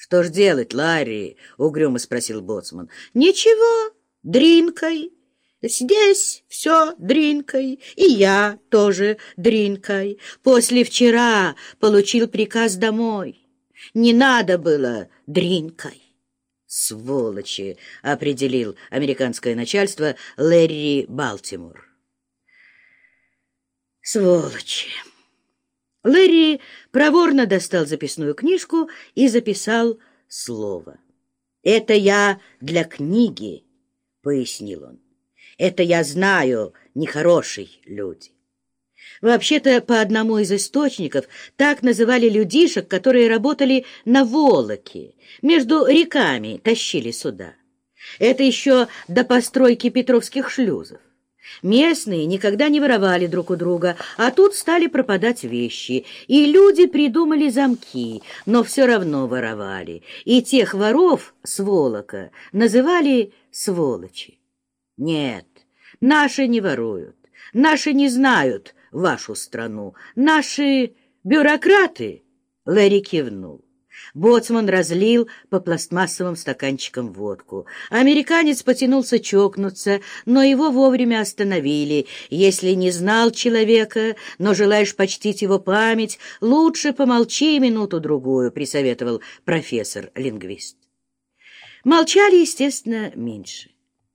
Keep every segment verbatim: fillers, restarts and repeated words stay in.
Что ж делать, Ларри? — угрюмо спросил боцман. — Ничего, дринкой. Здесь все дринкой, и я тоже дринкой. После вчера получил приказ домой. Не надо было дринкой. «Сволочи!» — определил американское начальство Лэрри Балтимор. «Сволочи!» Лэрри проворно достал записную книжку и записал слово. «Это я для книги», — пояснил он. «Это я знаю, нехорошие люди». Вообще-то, по одному из источников, так называли людишек, которые работали на Волоке, между реками тащили суда. Это еще до постройки петровских шлюзов. Местные никогда не воровали друг у друга, а тут стали пропадать вещи, и люди придумали замки, но все равно воровали, и тех воров с Волока называли сволочи. Нет, наши не воруют, наши не знают вашу страну. Наши бюрократы, — Лэри кивнул. Боцман разлил по пластмассовым стаканчикам водку. Американец потянулся чокнуться, но его вовремя остановили. Если не знал человека, но желаешь почтить его память, лучше помолчи минуту-другую, — присоветовал профессор-лингвист. Молчали, естественно, меньше.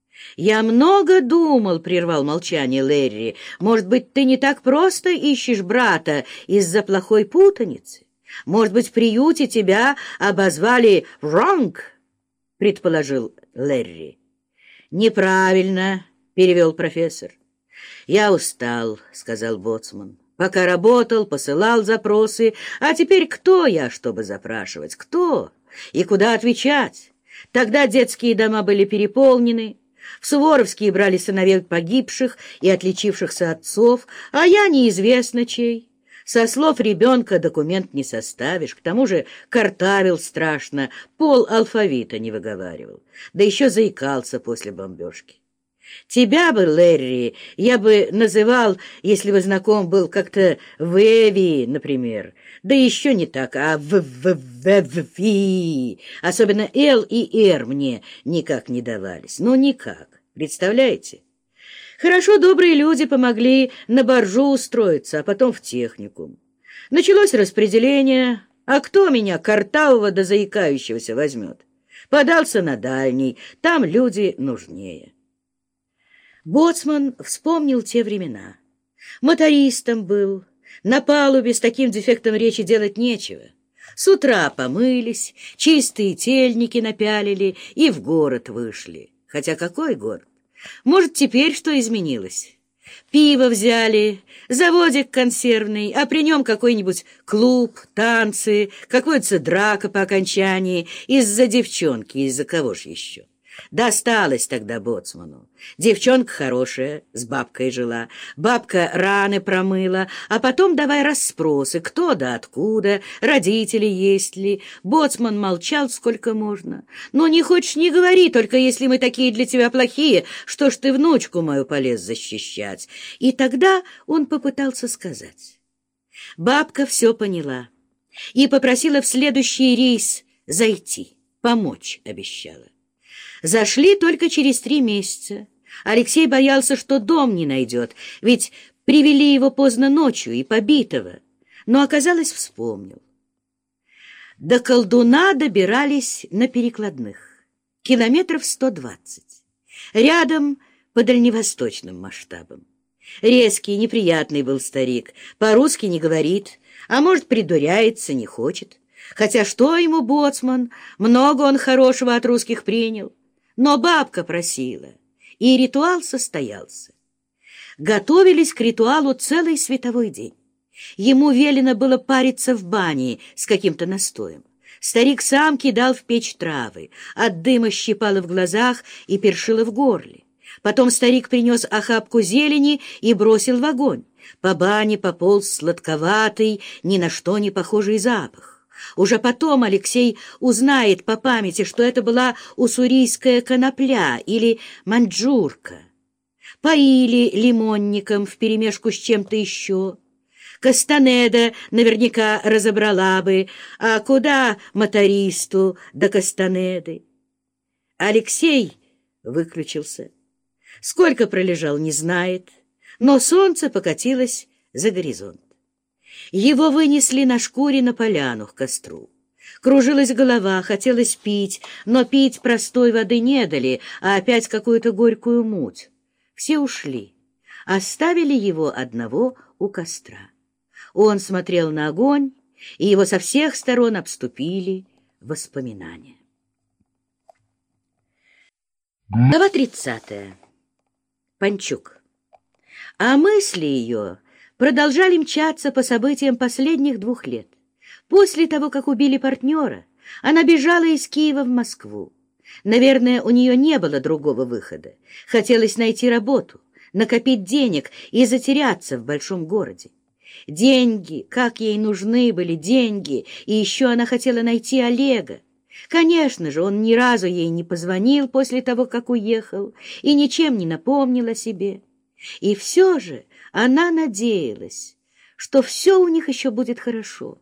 «Я много думал», — прервал молчание Лэрри. «Может быть, ты не так просто ищешь брата из-за плохой путаницы? Может быть, в приюте тебя обозвали «wrong», — предположил Лэрри. «Неправильно», — перевел профессор. «Я устал», — сказал боцман. «Пока работал, посылал запросы. А теперь кто я, чтобы запрашивать? Кто? И куда отвечать? Тогда детские дома были переполнены». В Суворовские брали сыновей погибших и отличившихся отцов, а я неизвестно чей. Со слов ребенка документ не составишь, к тому же картавил страшно, пол алфавита не выговаривал, да еще заикался после бомбежки. Тебя бы, Лэрри, я бы называл, если бы знаком был, как-то Вэви, например, да еще не так, а В-В-В-Ви. Особенно Л и Р мне никак не давались. Ну, никак. Представляете? Хорошо добрые люди помогли на боржу устроиться, а потом в техникум. Началось распределение, а кто меня, картавого да заикающегося, возьмет? Подался на дальний, там люди нужнее. Боцман вспомнил те времена. Мотористом был. На палубе с таким дефектом речи делать нечего. С утра помылись, чистые тельники напялили и в город вышли. Хотя какой город? Может, теперь что изменилось? Пиво взяли, заводик консервный, а при нем какой-нибудь клуб, танцы, какая-то драка по окончании из-за девчонки, из-за кого ж еще? Досталось тогда боцману. Девчонка хорошая, с бабкой жила. Бабка раны промыла, а потом давай расспросы, кто да откуда, родители есть ли. Боцман молчал сколько можно. Ну, не хочешь, не говори, только если мы такие для тебя плохие, что ж ты внучку мою полез защищать. И тогда он попытался сказать. Бабка все поняла и попросила в следующий рейс зайти, помочь обещала. Зашли только через три месяца. Алексей боялся, что дом не найдет, ведь привели его поздно ночью и побитого. Но, оказалось, вспомнил. До колдуна добирались на перекладных. Километров сто двадцать. Рядом по дальневосточным масштабам. Резкий, неприятный был старик. По-русски не говорит, а может, придуряется, не хочет. Хотя что ему боцман? Много он хорошего от русских принял. Но бабка просила, и ритуал состоялся. Готовились к ритуалу целый световой день. Ему велено было париться в бане с каким-то настоем. Старик сам кидал в печь травы, от дыма щипало в глазах и першило в горле. Потом старик принес охапку зелени и бросил в огонь. По бане пополз сладковатый, ни на что не похожий запах. Уже потом Алексей узнает по памяти, что это была уссурийская конопля или маньчжурка. Поили лимонником вперемешку с чем-то еще. Кастанеда наверняка разобрала бы, а куда мотористу до Кастанеды? Алексей выключился. Сколько пролежал, не знает, но солнце покатилось за горизонт. Его вынесли на шкуре на поляну к костру. Кружилась голова, хотелось пить, но пить простой воды не дали, а опять какую-то горькую муть. Все ушли, оставили его одного у костра. Он смотрел на огонь, и его со всех сторон обступили воспоминания. Глава тридцатая. Панчук. А мысли ее продолжали мчаться по событиям последних двух лет. После того, как убили партнера, она бежала из Киева в Москву. Наверное, у нее не было другого выхода. Хотелось найти работу, накопить денег и затеряться в большом городе. Деньги, как ей нужны были деньги, и еще она хотела найти Олега. Конечно же, он ни разу ей не позвонил после того, как уехал, и ничем не напомнил о себе. И все же она надеялась, что все у них еще будет хорошо.